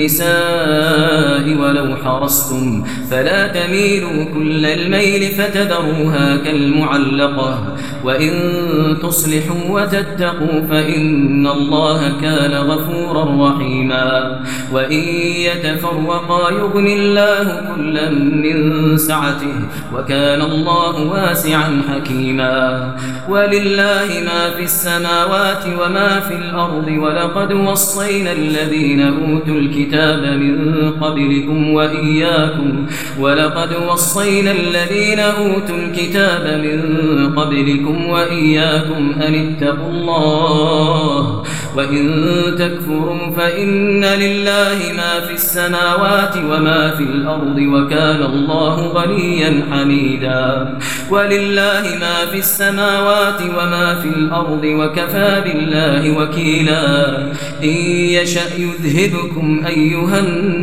النساء ولو حرصتم فلا تميلوا كل الميل فتذروها كالمعلقة وإن تصلحوا وتتقوا فإن الله كان غفورا رحيما وإن يتفرقا يغني الله كلا من سعته وكان الله واسعا حكيما ولله ما في السماوات وما في الأرض ولقد وصينا الذين أوتوا الكتاب من قبلكم وإياكم ولقد وصينا الذين أوتوا الكتاب من قبلكم وإياكم أن اتقوا الله وإن تكفروا فإن لله ما في السماوات وما في الأرض وكان الله غنيا حميدا ولله ما في السماوات وما في الأرض وكفى بالله وكيلا إن يشأ يذهبكم أيها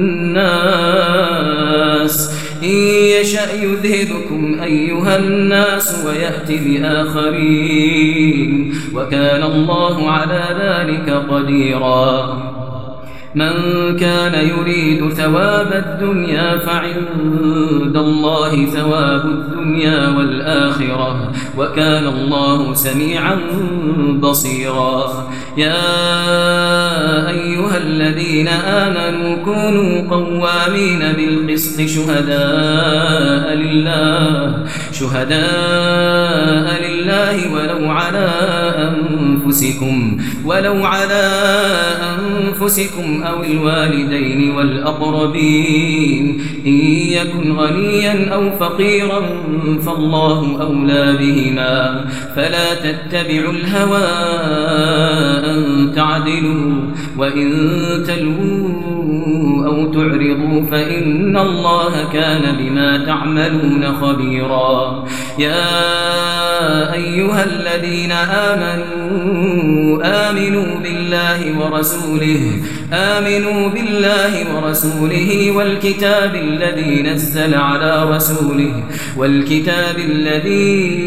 الناس إن يشأ يذهبكم أيها الناس ويأتي بآخرين وكان الله على ذلك قديرا من كان يريد ثواب الدنيا فعند الله ثواب الدنيا والآخرة وكان الله سميعا بصيرا يا أيها الذين آمنوا كونوا قوامين بالقسط شهداء لله شهداء لله الله ولو على أنفسكم ولو على أنفسكم أو الوالدين والأقربين إن يكن غنيا أو فقيرا فالله أولى بهما فلا تتبعوا الهوى أن تعدلوا وإن تلووا أو تعرضوا فإن الله كان بما تعملون خبيرا يا أيها الذين آمنوا آمنوا بالله ورسوله آمنوا بالله ورسوله والكتاب الذي نزل على رسوله والكتاب الذي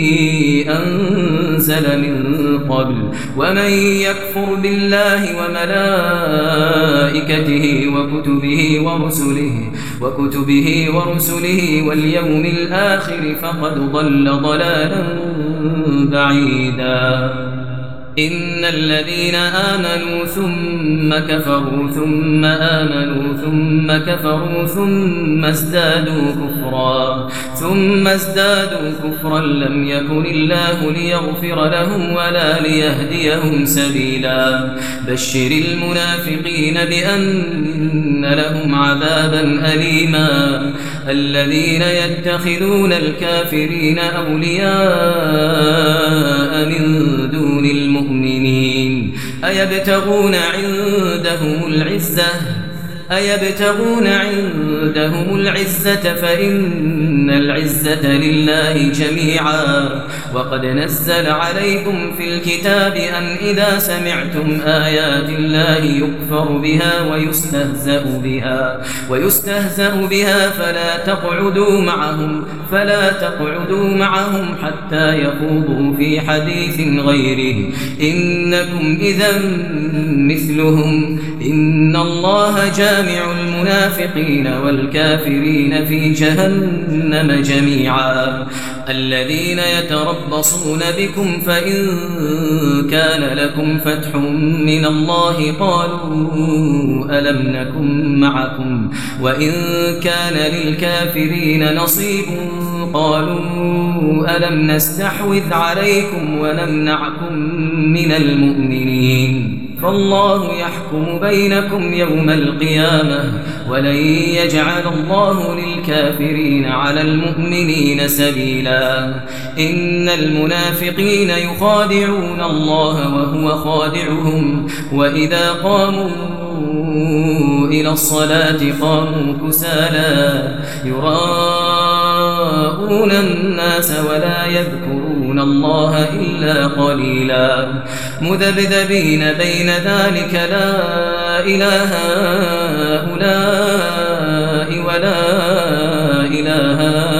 أنزل من قبل ومن يكفر بالله وملائكته وكتبه ورسله وكتبه ورسله واليوم الآخر فقد ضل ضلالا بعيدا إن الذين آمنوا ثم كفروا ثم آمنوا ثم كفروا ثم ازدادوا كفرا ثم ازدادوا كفرا لم يكن الله ليغفر لهم ولا ليهديهم سبيلا بشر المنافقين بأن لهم عذابا أليما الذين يتخذون الكافرين أولياء من دون المؤمنين أيبتغون عندهم العزة أيبتغون عندهم العزة فإن العزة لله جميعا وقد نزل عليكم في الكتاب أن إذا سمعتم آيات الله يكفر بها ويستهزأ بها ويستهزأ بها فلا تقعدوا معهم فلا تقعدوا معهم حتى يخوضوا في حديث غيره إنكم إذا مثلهم إن الله جامع المنافقين والكافرين في جهنم جميعا الذين يتربصون بكم فإن كان لكم فتح من الله قالوا ألم نكن معكم وإن كان للكافرين نصيب قالوا ألم نستحوذ عليكم ونمنعكم من المؤمنين فالله يحكم بينكم يوم القيامة ولن يجعل الله للكافرين على المؤمنين سبيلا إن المنافقين يخادعون الله وهو خادعهم وإذا قاموا إلى الصلاة قاموا كسالى يراءون الناس ولا يذكرون الله إلا قليلا مذبذبين بين ذلك لا إله هؤلاء ولا إله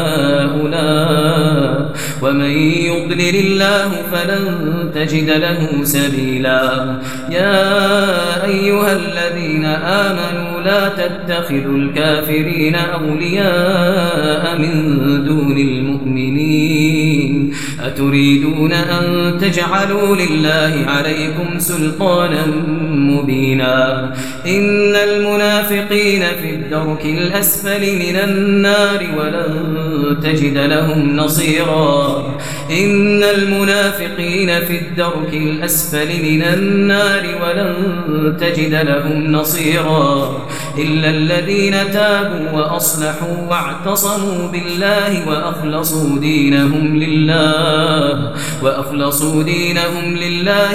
هؤلاء ومن يضلل الله فلن تجد له سبيلا يا أيها الذين آمنوا لا تتخذوا الكافرين أولياء من دون المؤمنين أتريدون أن تجعلوا لله عليكم سلطانا مبينا إن المنافقين في الدرك الأسفل من النار ولن تجد لهم نصيرا إن المنافقين في الدرك الأسفل من النار ولن تجد لهم نصيرا إلا الذين تابوا وأصلحوا واعتصموا بالله وأخلصوا دينهم لله وأخلصوا دينهم لله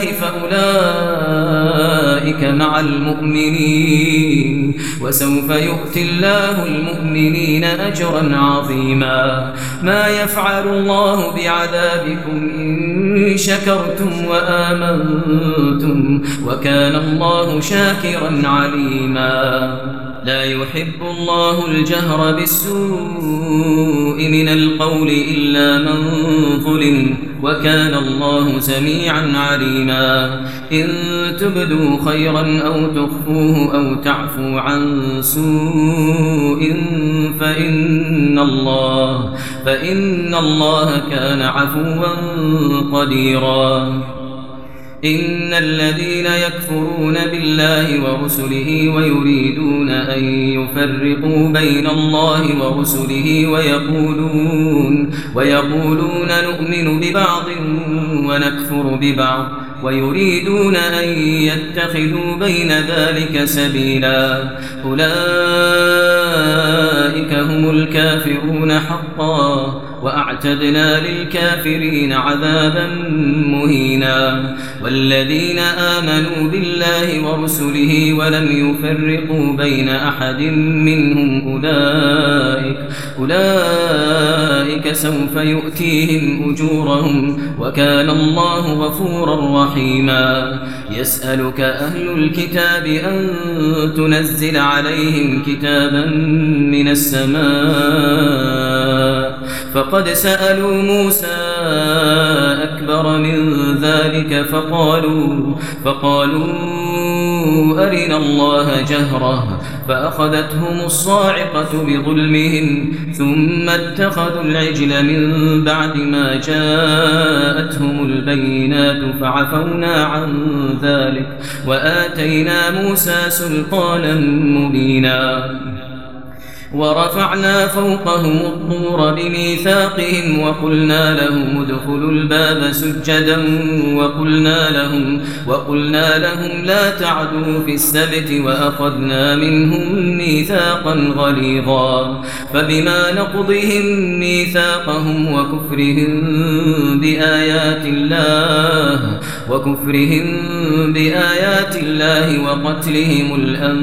فأولئك مع المؤمنين وسوف يؤتي الله المؤمنين أجرا عظيما ما يفعل الله بعذابكم إن شكرتم وآمنتم وكان الله شاكرا عليما لا يحب الله الجهر بالسوء من القول إلا من ظلم وكان الله سميعا عليما إن تبدوا خيرا أو تخفوه أو تعفوا عن سوء فإن الله فإن الله كان عفوا قديرا إن الذين يكفرون بالله ورسله ويريدون أن يفرقوا بين الله ورسله ويقولون, ويقولون نؤمن ببعض ونكفر ببعض ويريدون أن يتخذوا بين ذلك سبيلا أولئك هم الكافرون حقا وأعتدنا للكافرين عذابا مهينا والذين آمنوا بالله ورسله ولم يفرقوا بين أحد منهم أولئك, أولئك سوف يؤتيهم أجورهم وكان الله غفورا رحيما يسألك أهل الكتاب أن تنزل عليهم كتابا من السماء فقد سألوا موسى أكبر من ذلك فقالوا, فقالوا أرنا الله جهرة فأخذتهم الصاعقة بظلمهم ثم اتخذوا العجل من بعد ما جاءتهم البينات فعفونا عن ذلك وآتينا موسى سلطانا مبينا ورفعنا فوقهم الطور بميثاقهم وقلنا لهم ادخلوا الباب سجدا وقلنا لهم, وقلنا لهم لا تعدوا في السبت وأخذنا منهم ميثاقا غليظا فبما نقضهم ميثاقهم وكفرهم بآيات الله وكفرهم بآيات الله وقتلهم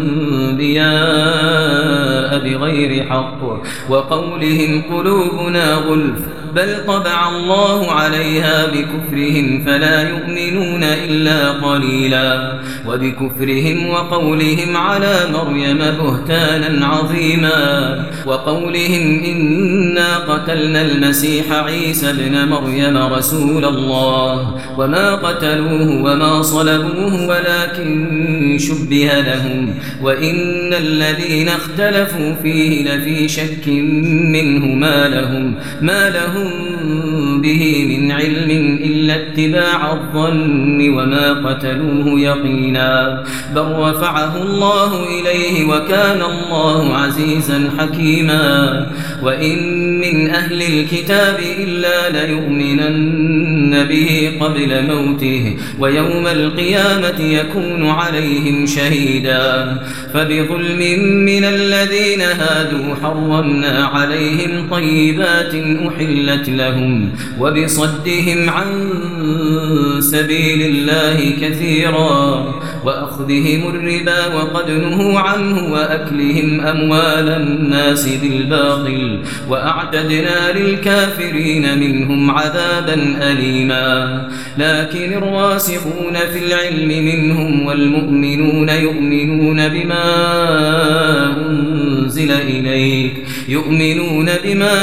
الأنبياء بغير حق وقولهم قلوبنا غلف بل طبع الله عليها بكفرهم فلا يؤمنون إلا قليلا وبكفرهم وقولهم على مريم بهتانا عظيما وقولهم إنا قتلنا المسيح عيسى ابن مريم رسول الله وما قتلوه وما صلبوه ولكن شبه لهم وإن الذين اختلفوا فيه لفي شك منه ما لهم, ما لهم به من علم إلا اتباع الظن وما قتلوه يقينا بل رفعه الله إليه وكان الله عزيزا حكيما وإن من أهل الكتاب إلا ليؤمنن به قبل موته ويوم القيامة يكون عليهم شهيدا فبظلم من الذين هادوا حرمنا عليهم طيبات أحلت لهم وبصدهم عن سبيل الله كثيرا وأخذهم الربا وقد نهوا عنه وأكلهم أموال الناس بالباطل وأعتدنا للكافرين منهم عذابا أليما لكن الراسخون في العلم منهم والمؤمنون يؤمنون بما أنزل إليك يؤمنون بما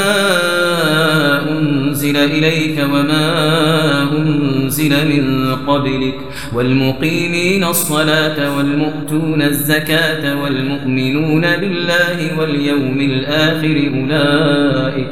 أنزل إليك وما أنزل من قبلك والمقيمين الصلاة والمؤتون الزكاة والمؤمنون بالله واليوم الآخر أولئك,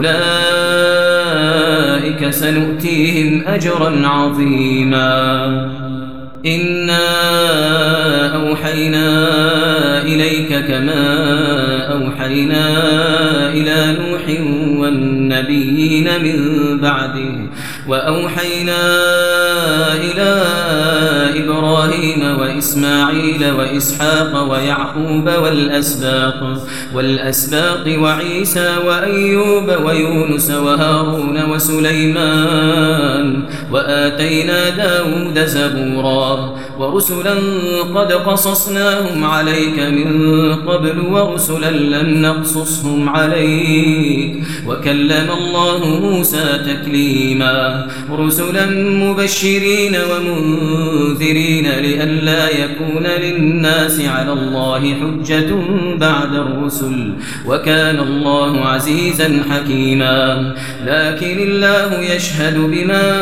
أولئك سنؤتيهم أجرا عظيما إنا أوحينا إليك كما أوحينا إلى نوح والنبيين من بعده وأوحينا إلى إبراهيم وإسماعيل وإسحاق ويعقوب والأسباط, والأسباط وعيسى وأيوب ويونس وهارون وسليمان وآتينا داود زبورا ورسلا قد قصصناهم عليك من قبل ورسلا لم نقصصهم عليك وكلم الله موسى تكليما رسلا مبشرين ومنذرين لئلا يكون للناس على الله حجة بعد الرسل وكان الله عزيزا حكيما لكن الله يشهد بما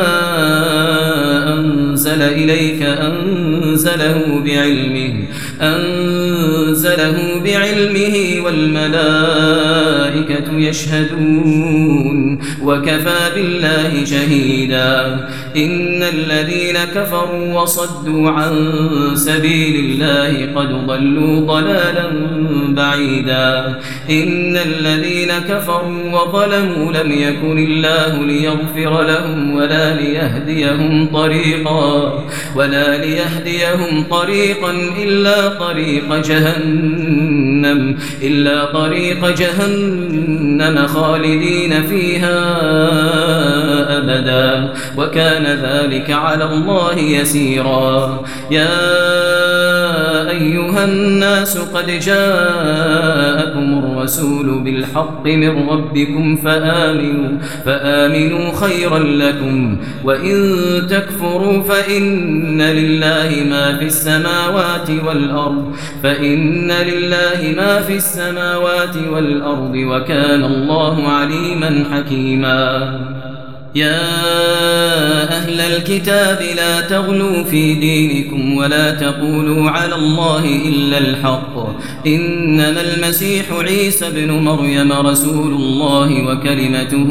أنزل إليك أنزله بعلمه أنزله بعلمه والملائكة والملائكة يشهدون وكفى بالله شهيدا إن الذين كفروا وصدوا عن سبيل الله قد ضلوا ضلالا بعيدا إن الذين كفروا وظلموا لم يكن الله ليغفر لهم ولا ليهديهم طريقا ولا ليهديهم طريقا إلا طريق جهنم إلا طريق جهنم خالدين فيها أبدا وكان ذلك على الله يسيرا يا أيها الناس قد جاءكم الرسول بالحق من ربكم فآمنوا فآمنوا خيرا لكم وإن تكفروا فإن لله ما في السماوات والأرض فإن لله ما في السماوات والأرض وكان الله عليما حكيما يا أهل الكتاب لا تغلوا في دينكم ولا تقولوا على الله إلا الحق إنما المسيح عيسى بن مريم رسول الله وكلمته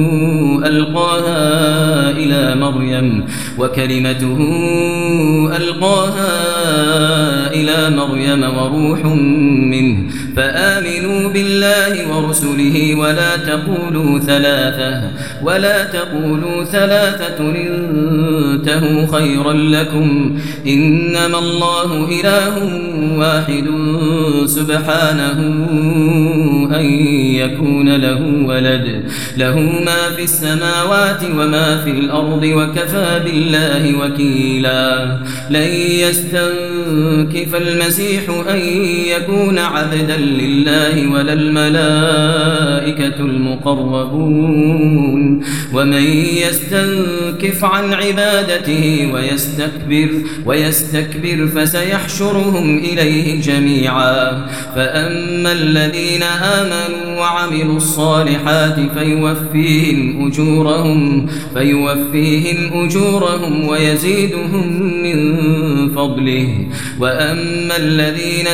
ألقاها إلى مريم وكلمته ألقاها إلى مريم وروح منه فآمنوا بالله ورسله ولا تقولوا ثلاثة ولا تقولوا ثلاثة انتهوا خيرا لكم إنما الله إله واحد سبحانه أن يكون له ولد له ما في السماوات وما في الأرض وكفى بالله وكيلا لن يستنكف المسيح أن يكون عبدا لله ولا الملائكة المقربون ومن يستنكف عن عبادته ويستكبر ويستكبر فسيحشرهم إليه جميعا فأما الذين آمنوا وعملوا الصالحات فيوفيهم أجورهم فيوفيهم أجورهم ويزيدهم من فضله وأما الذين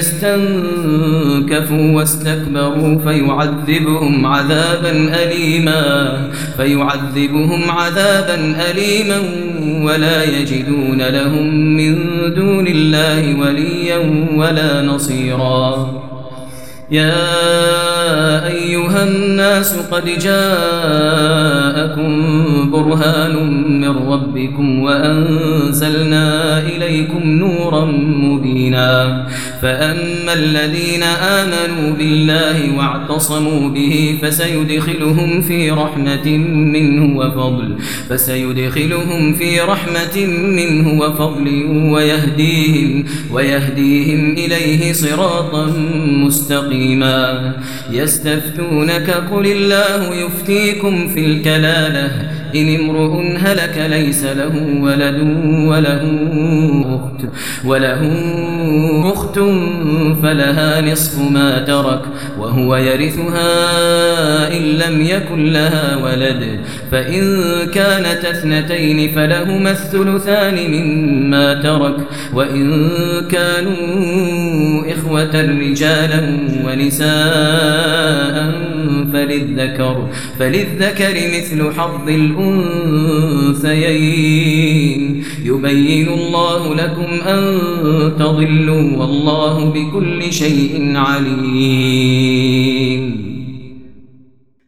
استنكفوا واستكبروا فيعذبهم عذابا أليما فيعذبهم عذابا أليما ولا يجدون لهم من دون الله وليا ولا نصيرا يا أيها الناس قد جاءكم برهان من ربكم وأنزلنا إليكم نورا مبينا فأما الذين آمنوا بالله واعتصموا به فسيدخلهم في رحمة منه وفضل فسيدخلهم في رحمة منه وفضل ويهديهم ويهديهم إليه صراطا مستقيما يستفتونك قل الله يفتيكم في الكلالة إن امرؤ هلك ليس له ولد وله أخت وله أخت فلها نصف ما ترك وهو يرثها إن لم يكن لها ولد فإن كانت اثنتين فلهما الثلثان مما ترك وإن كانوا إخوة رجالا ونساء فللذكر فللذكر مثل حظ الأنثيين يبين الله لكم أن تضلوا والله بكل شيء عليم.